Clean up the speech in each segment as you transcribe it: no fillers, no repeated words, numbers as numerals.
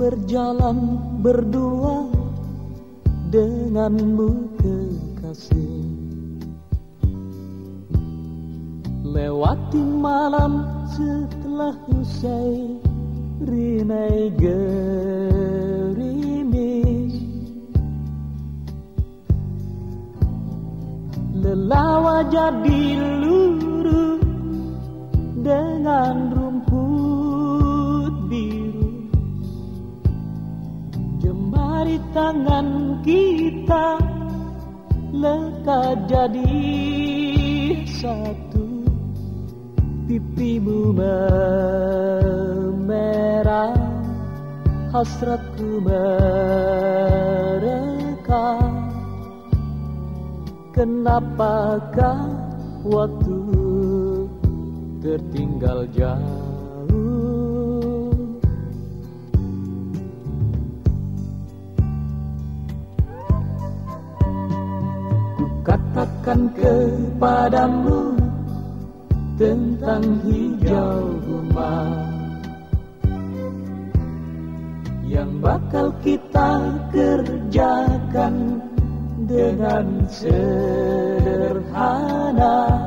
berjalan berdua denganmu kekasih, lewati malam setelah usai rinai gerimis, lelah jadi luruh dengan rumput biru, jemari tangan kita lekat jadi satu, pipimu memerah, hasratku mereka. Kenapakah waktu tertinggal jauh? Ku katakan kepadamu tentang hijau rumah yang bakal kita kerjakan dengan sederhana.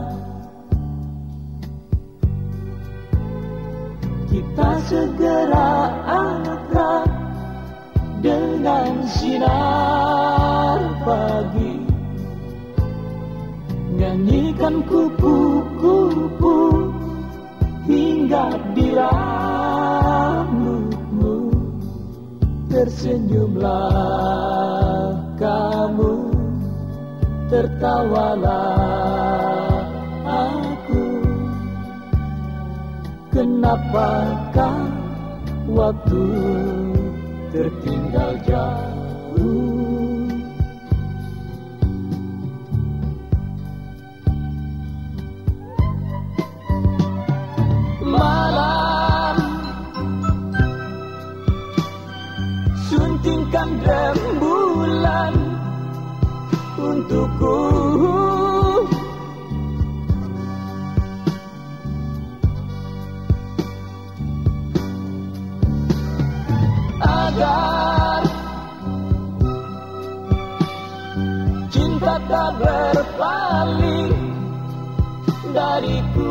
Kita segera akrab dengan sinar pagi, nyanyikan kupu-kupu hingga di rambutmu, tersenyumlah kamu, tertawalah aku. Kenapakah waktu tertinggal jauh? Malam suntingkan rembulan untukku, agar cinta tak berpaling dariku.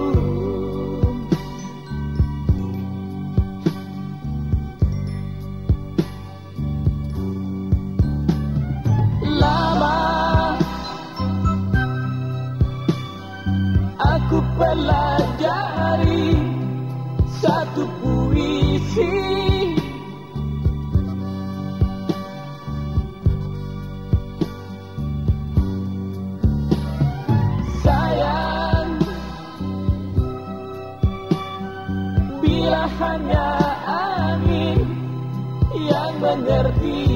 Lama aku pelajari satu puisi, sayang, bila hanya angin yang mengerti.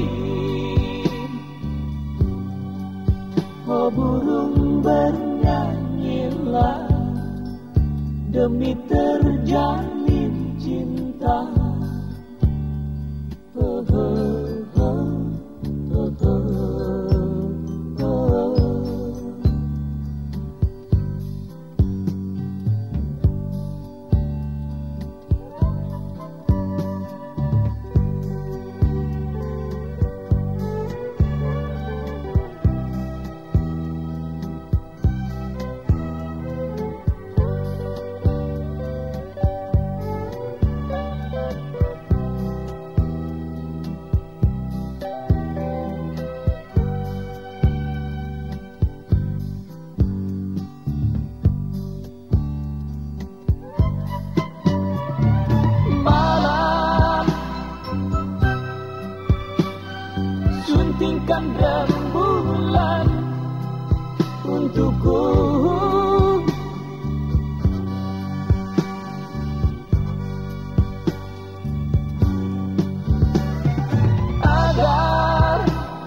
Oh burung bernyanyilah demi terjalin cinta. Oh, oh, oh, oh, oh, oh. Suntingkan rembulan untukku, agar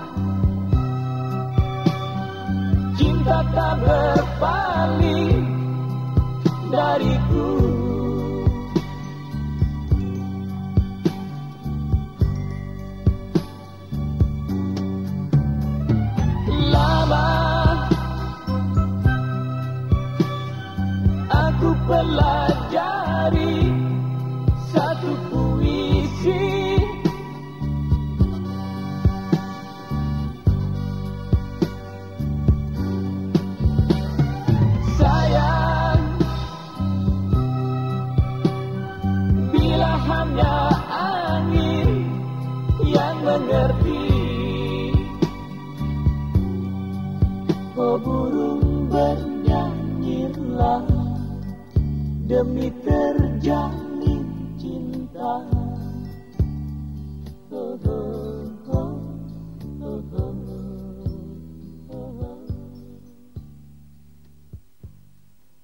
cinta tak berpaling dariku. Aku pelajari satu puisi, berpikirlah demi terjalin cinta. Oh, oh.